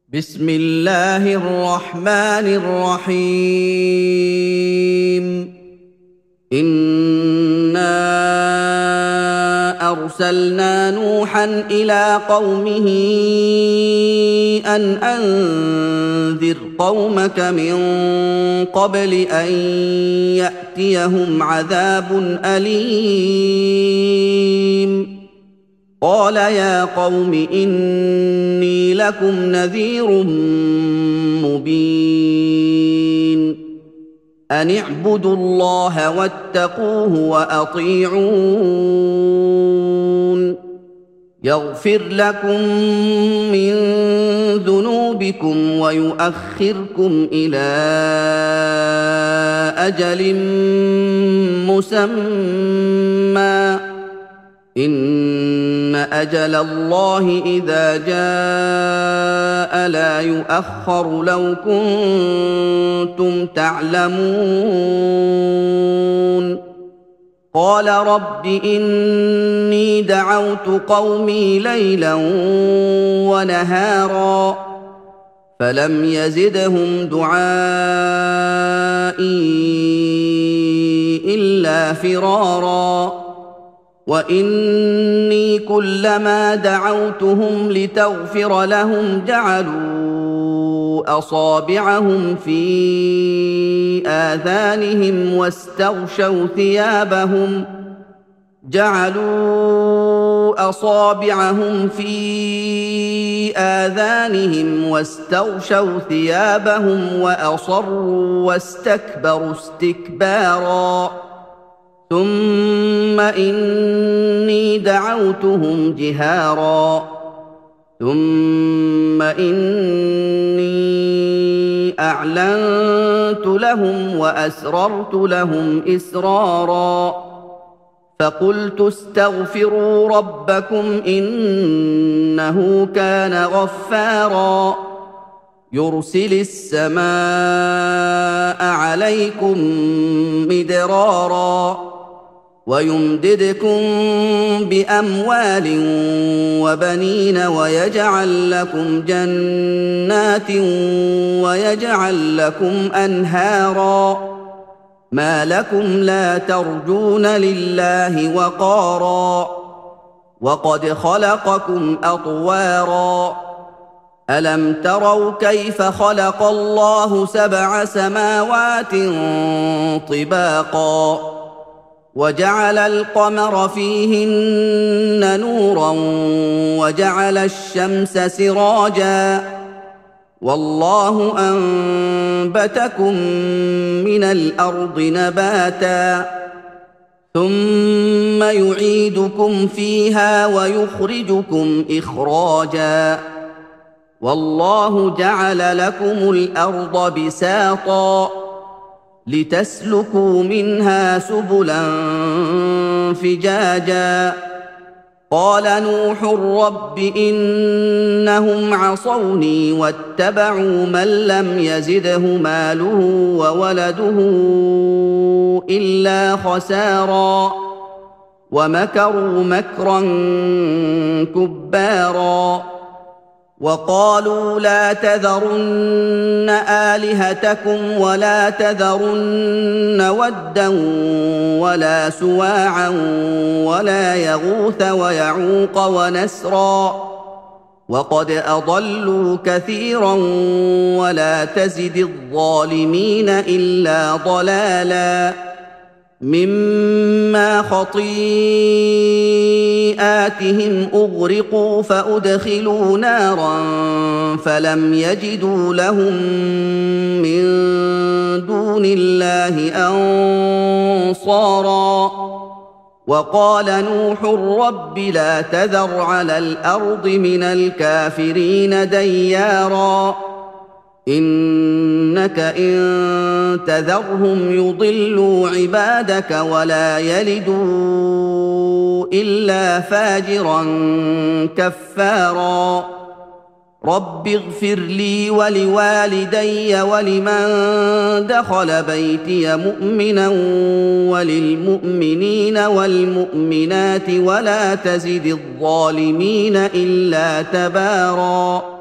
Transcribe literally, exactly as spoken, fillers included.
بسم الله الرحمن الرحيم إنا أرسلنا نوحا إلى قومه أن أنذر قومك من قبل أن يأتيهم عذاب أليم قال يا قوم إني لكم نذير مبين أن اعبدوا الله واتقوه وأطيعون يغفر لكم من ذنوبكم ويؤخركم إلى أجل مسمى إن أجل الله إذا جاء لا يؤخر لو كنتم تعلمون قال رب إني دعوت قومي ليلا ونهارا فلم يزدهم دعائي إلا فرارا وإني كلما دعوتهم لتغفر لهم جعلوا أصابعهم في آذانهم واستغشوا ثيابهم جعلوا أصابعهم في آذانهم واستغشوا ثيابهم وأصروا واستكبروا استكبارا ثم إني دعوتهم جهارا ثم إني أعلنت لهم وأسررت لهم إسرارا فقلت استغفروا ربكم إنه كان غفارا يرسل السماء عليكم مدرارا ويمددكم بأموال وبنين ويجعل لكم جنات ويجعل لكم أنهارا ما لكم لا ترجون لله وقارا وقد خلقكم أطوارا ألم تروا كيف خلق الله سبع سماوات طباقا وجعل القمر فيهن نورا وجعل الشمس سراجا والله أنبتكم من الأرض نباتا ثم يعيدكم فيها ويخرجكم إخراجا والله جعل لكم الأرض بساطا لتسلكوا منها سبلا فجاجا قال نوح رب إنهم عصوني واتبعوا من لم يزده ماله وولده إلا خسارا ومكروا مكرا كبارا وقالوا لا تذرن آلهتكم ولا تذرن ودا ولا سواعا ولا يغوث ويعوق ونسرا وقد أضلوا كثيرا ولا تزد الظالمين إلا ضلالا مما خطيئاتهم أغرقوا فأدخلوا نارا فلم يجدوا لهم من دون الله أنصارا وقال نوح رب لا تذر على الأرض من الكافرين ديارا إنك إن تذرهم يضلوا عبادك ولا يلدوا إلا فاجرا كفارا رب اغفر لي ولوالدي ولمن دخل بيتي مؤمنا وللمؤمنين والمؤمنات ولا تزد الظالمين إلا تباراً